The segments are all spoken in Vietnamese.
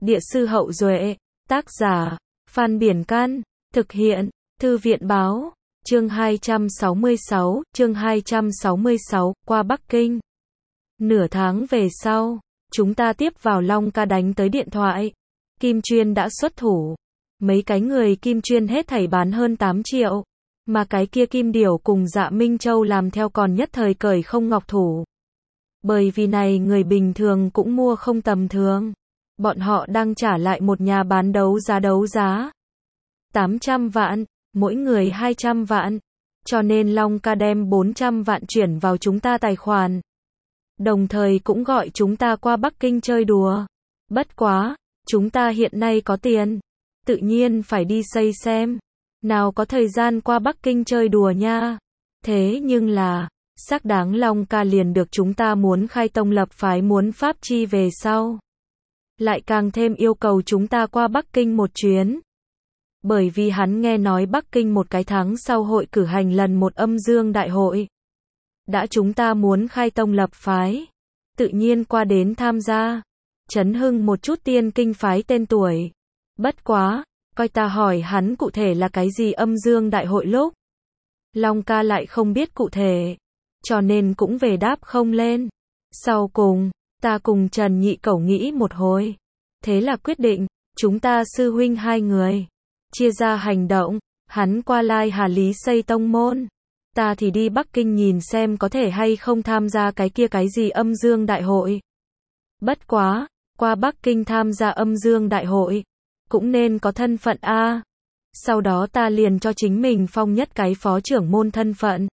Địa sư Hậu Duệ, tác giả, Phan Biển Can, thực hiện, Thư viện Báo, chương 266, qua Bắc Kinh. Nửa tháng về sau, chúng ta tiếp vào Long Ca đánh tới điện thoại. Kim Chuyên đã xuất thủ. Mấy cái người Kim Chuyên hết thảy bán hơn 8 triệu. Mà cái kia Kim Điểu cùng Dạ Minh Châu làm theo còn nhất thời cởi không ngọc thủ. Bởi vì này người bình thường cũng mua không tầm thường. Bọn họ đang trả lại một nhà bán đấu giá. 800 vạn, mỗi người 200 vạn. Cho nên Long Ca đem 400 vạn chuyển vào chúng ta tài khoản. Đồng thời cũng gọi chúng ta qua Bắc Kinh chơi đùa. Bất quá, chúng ta hiện nay có tiền. Tự nhiên phải đi xây xem. Nào có thời gian qua Bắc Kinh chơi đùa nha. Thế nhưng là, xác đáng Long Ca liền được chúng ta muốn khai tông lập phái muốn pháp chi về sau. Lại càng thêm yêu cầu chúng ta qua Bắc Kinh một chuyến. Bởi vì hắn nghe nói Bắc Kinh một cái tháng sau hội cử hành lần một âm dương đại hội. Đã chúng ta muốn khai tông lập phái. Tự nhiên qua đến tham gia. Chấn hưng một chút tiên kinh phái tên tuổi. Bất quá, coi ta hỏi hắn cụ thể là cái gì âm dương đại hội lúc. Long Ca lại không biết cụ thể. Cho nên cũng về đáp không lên. Sau cùng, ta cùng Trần Nhị Cẩu nghĩ một hồi. Thế là quyết định, chúng ta sư huynh hai người. Chia ra hành động, hắn qua Lai Hà Lý xây tông môn. Ta thì đi Bắc Kinh nhìn xem có thể hay không tham gia cái kia cái gì âm dương đại hội. Bất quá, qua Bắc Kinh tham gia âm dương đại hội. Cũng nên có thân phận A. Sau đó ta liền cho chính mình phong nhất cái phó trưởng môn thân phận.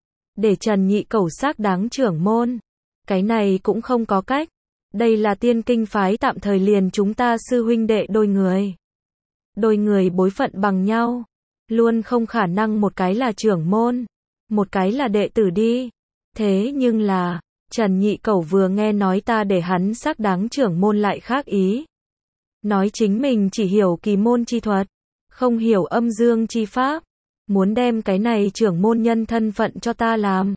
Để Trần Nhị Cẩu xác đáng trưởng môn. Cái này cũng không có cách. Đây là tiên kinh phái tạm thời liền chúng ta sư huynh đệ đôi người. Đôi người bối phận bằng nhau. Luôn không khả năng một cái là trưởng môn. Một cái là đệ tử đi. Thế nhưng là, Trần Nhị Cẩu vừa nghe nói ta để hắn xác đáng trưởng môn lại khác ý. Nói chính mình chỉ hiểu kỳ môn chi thuật. Không hiểu âm dương chi pháp. Muốn đem cái này trưởng môn nhân thân phận cho ta làm.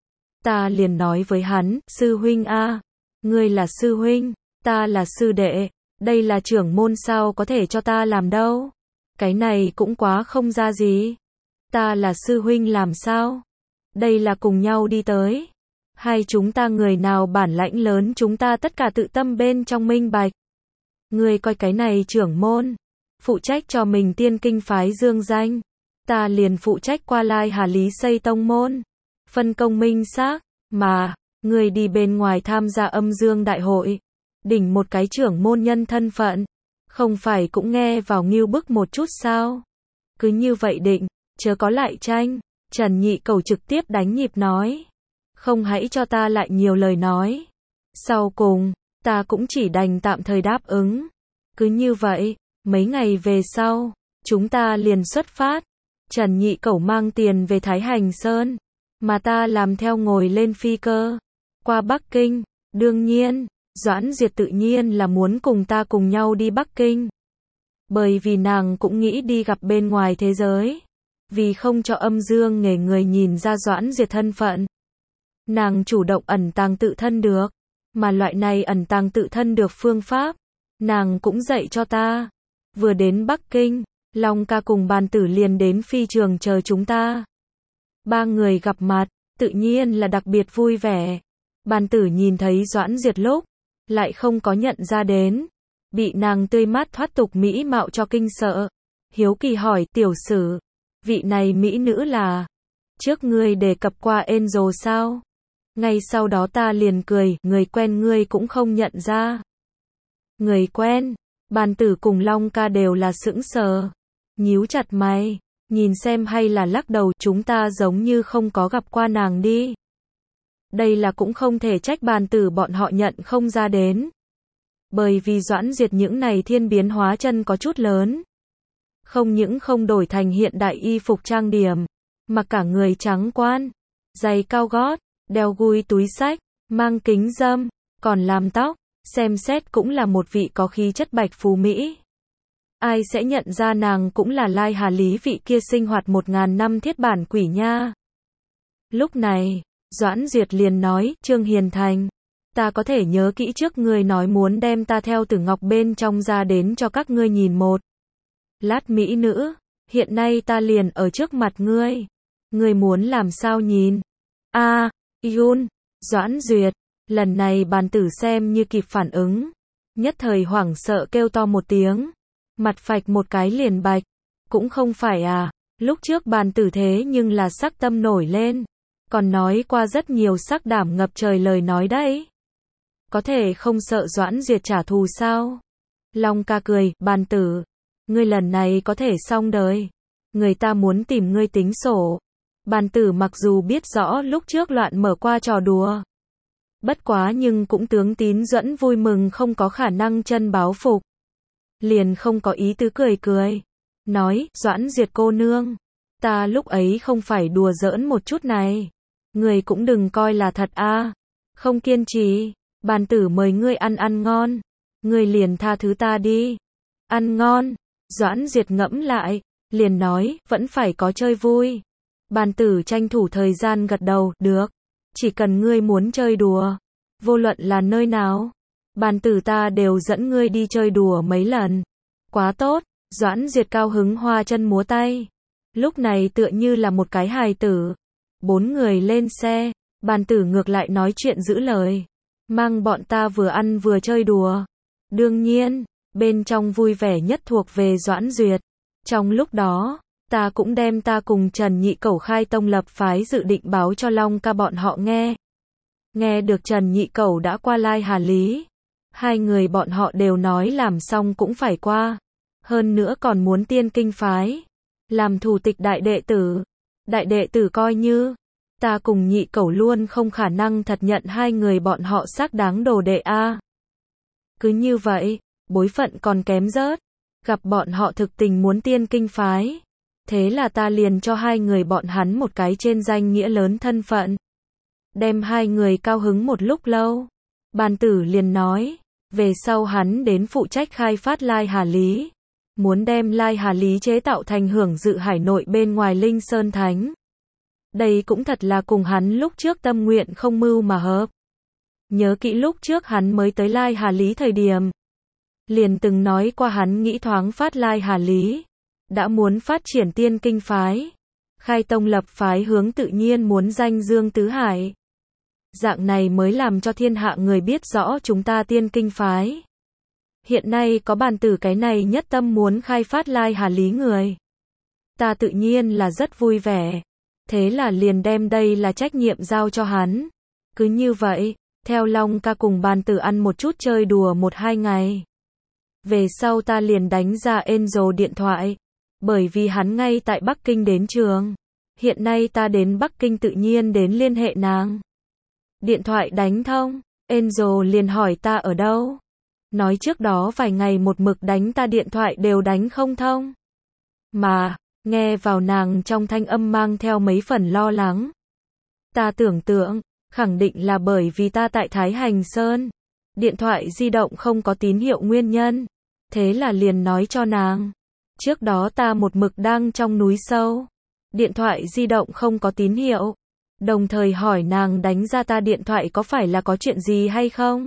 Ta liền nói với hắn, sư huynh A. Ngươi là sư huynh, ta là sư đệ. Đây là trưởng môn sao có thể cho ta làm đâu. Cái này cũng quá không ra gì. Ta là sư huynh làm sao? Đây là cùng nhau đi tới. Hay chúng ta người nào bản lãnh lớn chúng ta tất cả tự tâm bên trong minh bạch. Ngươi coi cái này trưởng môn. Phụ trách cho mình tiên kinh phái dương danh. Ta liền phụ trách qua Lai Hà Lý xây tông môn. Phân công minh xác. Mà, ngươi đi bên ngoài tham gia âm dương đại hội. Đỉnh một cái trưởng môn nhân thân phận. Không phải cũng nghe vào ngưu bức một chút sao? Cứ như vậy định, chớ có lại tranh. Trần Nhị Cẩu trực tiếp đánh nhịp nói. Không hãy cho ta lại nhiều lời nói. Sau cùng, ta cũng chỉ đành tạm thời đáp ứng. Cứ như vậy, mấy ngày về sau, chúng ta liền xuất phát. Trần Nhị Cẩu mang tiền về Thái Hành Sơn. Mà ta làm theo ngồi lên phi cơ. Qua Bắc Kinh, đương nhiên. Doãn Diệt tự nhiên là muốn cùng ta cùng nhau đi Bắc Kinh. Bởi vì nàng cũng nghĩ đi gặp bên ngoài thế giới. Vì không cho âm dương nghề người nhìn ra Doãn Diệt thân phận. Nàng chủ động ẩn tàng tự thân được. Mà loại này ẩn tàng tự thân được phương pháp. Nàng cũng dạy cho ta. Vừa đến Bắc Kinh, Long Ca cùng Bàn Tử liền đến phi trường chờ chúng ta. Ba người gặp mặt, tự nhiên là đặc biệt vui vẻ. Bàn Tử nhìn thấy Doãn Diệt lúc. Lại không có nhận ra đến. Bị nàng tươi mát thoát tục mỹ mạo cho kinh sợ. Hiếu kỳ hỏi tiểu sử. Vị này mỹ nữ là. Trước ngươi đề cập qua Angel sao? Ngay sau đó ta liền cười. Người quen ngươi cũng không nhận ra. Người quen. Bàn Tử cùng Long Ca đều là sững sờ. Nhíu chặt mày. Nhìn xem hay là lắc đầu. Chúng ta giống như không có gặp qua nàng đi. Đây là cũng không thể trách Bàn Tử bọn họ nhận không ra đến. Bởi vì Doãn Diệt những này thiên biến hóa chân có chút lớn. Không những không đổi thành hiện đại y phục trang điểm. Mà cả người trắng quan. Giày cao gót. Đeo gùi túi xách. Mang kính râm. Còn làm tóc. Xem xét cũng là một vị có khí chất bạch phú Mỹ. Ai sẽ nhận ra nàng cũng là Lai Hà Lý vị kia sinh hoạt 1000 năm thiết bản quỷ nha. Lúc này. Doãn Diệt liền nói, Trương Hiền Thành. Ta có thể nhớ kỹ trước ngươi nói muốn đem ta theo Tử Ngọc bên trong ra đến cho các ngươi nhìn một lát mỹ nữ, hiện nay ta liền ở trước mặt ngươi. Ngươi muốn làm sao nhìn? A, Yun, Doãn Duyệt, lần này bàn tử xem như kịp phản ứng, nhất thời hoảng sợ kêu to một tiếng, mặt phạch một cái liền bạch, cũng không phải à, lúc trước bàn tử thế nhưng là sắc tâm nổi lên, còn nói qua rất nhiều sắc đảm ngập trời lời nói đấy. Có thể không sợ Doãn Duyệt trả thù sao? Long ca cười, bàn tử, ngươi lần này có thể xong đời, người ta muốn tìm ngươi tính sổ. Bàn tử mặc dù biết rõ lúc trước loạn mở qua trò đùa, bất quá nhưng cũng tướng tín dẫn vui mừng không có khả năng chân báo phục. Liền không có ý tứ cười cười, nói, Doãn Duyệt cô nương, ta lúc ấy không phải đùa giỡn một chút này, người cũng đừng coi là thật a. Không kiên trì, bàn tử mời ngươi ăn ngon, ngươi liền tha thứ ta đi. Ăn ngon, Doãn Duyệt ngẫm lại, liền nói, vẫn phải có chơi vui. Bàn tử tranh thủ thời gian gật đầu, được, chỉ cần ngươi muốn chơi đùa, vô luận là nơi nào, bàn tử ta đều dẫn ngươi đi chơi đùa mấy lần. Quá tốt, Doãn Duyệt cao hứng hoa chân múa tay. Lúc này tựa như là một cái hài tử. 4 người lên xe, bàn tử ngược lại nói chuyện giữ lời, mang bọn ta vừa ăn vừa chơi đùa. Đương nhiên, bên trong vui vẻ nhất thuộc về Doãn Duyệt. Trong lúc đó, ta cũng đem ta cùng Trần Nhị Cẩu khai tông lập phái dự định báo cho Long ca bọn họ nghe. Nghe được Trần Nhị Cẩu đã qua Lai Hà Lý, hai người bọn họ đều nói làm xong cũng phải qua, hơn nữa còn muốn tiên kinh phái, làm thủ tịch đại đệ tử. Đại đệ tử coi như, ta cùng Nhị Cẩu luôn không khả năng thật nhận hai người bọn họ xác đáng đồ đệ a. Cứ như vậy, bối phận còn kém rớt, gặp bọn họ thực tình muốn tiên kinh phái. Thế là ta liền cho hai người bọn hắn một cái trên danh nghĩa lớn thân phận. Đem hai người cao hứng một lúc lâu. Bàn tử liền nói, về sau hắn đến phụ trách khai phát Lai Hà Lý. Muốn đem Lai Hà Lý chế tạo thành hưởng dự hải nội bên ngoài Linh Sơn Thánh. Đây cũng thật là cùng hắn lúc trước tâm nguyện không mưu mà hợp. Nhớ kỹ lúc trước hắn mới tới Lai Hà Lý thời điểm, liền từng nói qua hắn nghĩ thoáng phát Lai Hà Lý, đã muốn phát triển tiên kinh phái, khai tông lập phái hướng tự nhiên muốn danh dương tứ hải. Dạng này mới làm cho thiên hạ người biết rõ chúng ta tiên kinh phái. Hiện nay có bàn tử cái này nhất tâm muốn khai phát Lai Hà Lý người, ta tự nhiên là rất vui vẻ. Thế là liền đem đây là trách nhiệm giao cho hắn. Cứ như vậy, theo Long ca cùng bàn tử ăn một chút chơi đùa 1-2 ngày. Về sau ta liền đánh ra Angel điện thoại, bởi vì hắn ngay tại Bắc Kinh đến trường. Hiện nay ta đến Bắc Kinh tự nhiên đến liên hệ nàng. Điện thoại đánh thông, Angel liền hỏi ta ở đâu. Nói trước đó vài ngày một mực đánh ta điện thoại đều đánh không thông. Mà, nghe vào nàng trong thanh âm mang theo mấy phần lo lắng. Ta tưởng tượng, khẳng định là bởi vì ta tại Thái Hành Sơn, điện thoại di động không có tín hiệu nguyên nhân. Thế là liền nói cho nàng, trước đó ta một mực đang trong núi sâu, điện thoại di động không có tín hiệu, đồng thời hỏi nàng đánh ra ta điện thoại có phải là có chuyện gì hay không.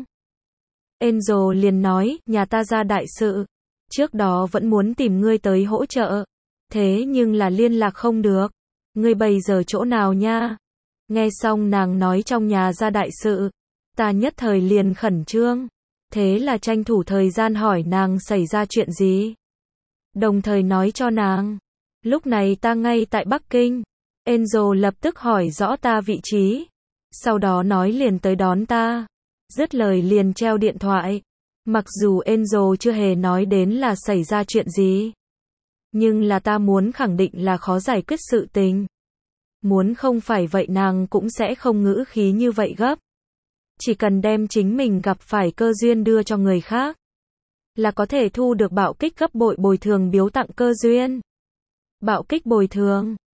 Angel liền nói, nhà ta ra đại sự, trước đó vẫn muốn tìm ngươi tới hỗ trợ, thế nhưng là liên lạc không được, ngươi bây giờ chỗ nào nha? Nghe xong nàng nói trong nhà ra đại sự, ta nhất thời liền khẩn trương, thế là tranh thủ thời gian hỏi nàng xảy ra chuyện gì. Đồng thời nói cho nàng, lúc này ta ngay tại Bắc Kinh. Angel lập tức hỏi rõ ta vị trí, sau đó nói liền tới đón ta. Dứt lời liền treo điện thoại. Mặc dù Angel chưa hề nói đến là xảy ra chuyện gì, nhưng là ta muốn khẳng định là khó giải quyết sự tình. Muốn không phải vậy nàng cũng sẽ không ngữ khí như vậy gấp. Chỉ cần đem chính mình gặp phải cơ duyên đưa cho người khác, là có thể thu được bạo kích gấp bội bồi thường biếu tặng cơ duyên. Bạo kích bồi thường,